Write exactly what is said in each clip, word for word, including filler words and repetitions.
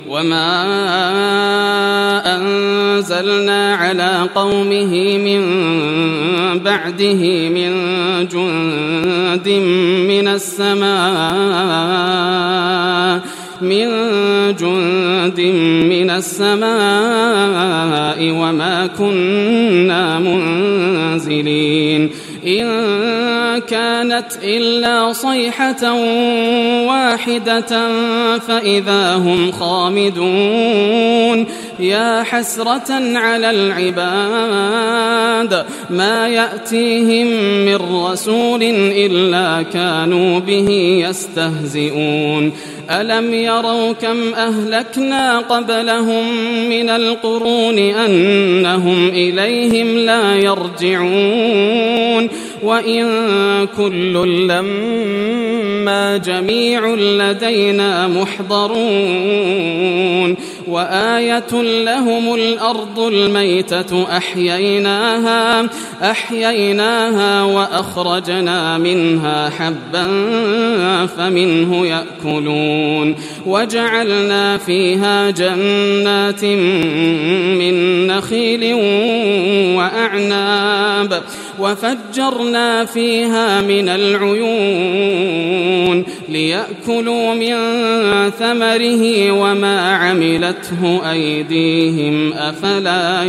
وما أنزلنا على قومه من بعده من جند من السماء من جند من السماء وما كنا منزلين إن كانت إلا صيحة واحدة فإذا هم خامدون يا حسرة على العباد ما يأتيهم من رسول إلا كانوا به يستهزئون ألم يروا كم أهلكنا قبلهم من القرون أنهم إليهم لا يرجعون وإن كل لما جميع لدينا محضرون وآية لهم الأرض الميتة أحييناها أحييناها وأخرجنا منها حبا فمنه يأكلون وجعلنا فيها جنات من نخيل وأعناب وفجرنا فيها من العيون ليأكلوا من ثمره وما عملته أيديهم أفلا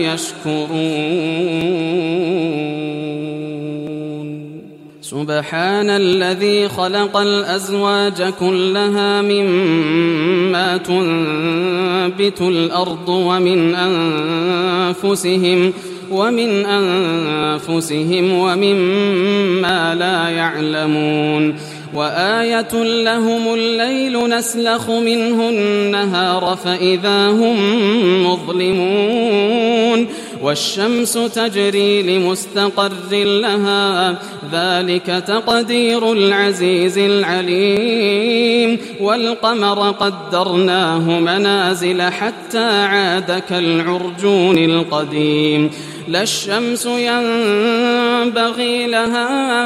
يشكرون سبحان الذي خلق الأزواج كلها مما تنبت الأرض ومن أنفسهم ومن أنفسهم ومما لا يعلمون وآية لهم الليل نسلخ منه النهار فإذا هم مظلمون والشمس تجري لمستقر لها ذلك تقدير العزيز العليم والقمر قدرناه منازل حتى عاد كالعرجون القديم لا الشمس ينبغي لها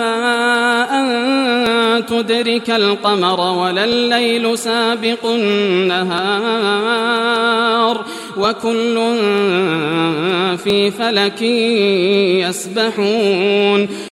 أن تدرك القمر ولا الليل سابق النهار وكل في فلك يسبحون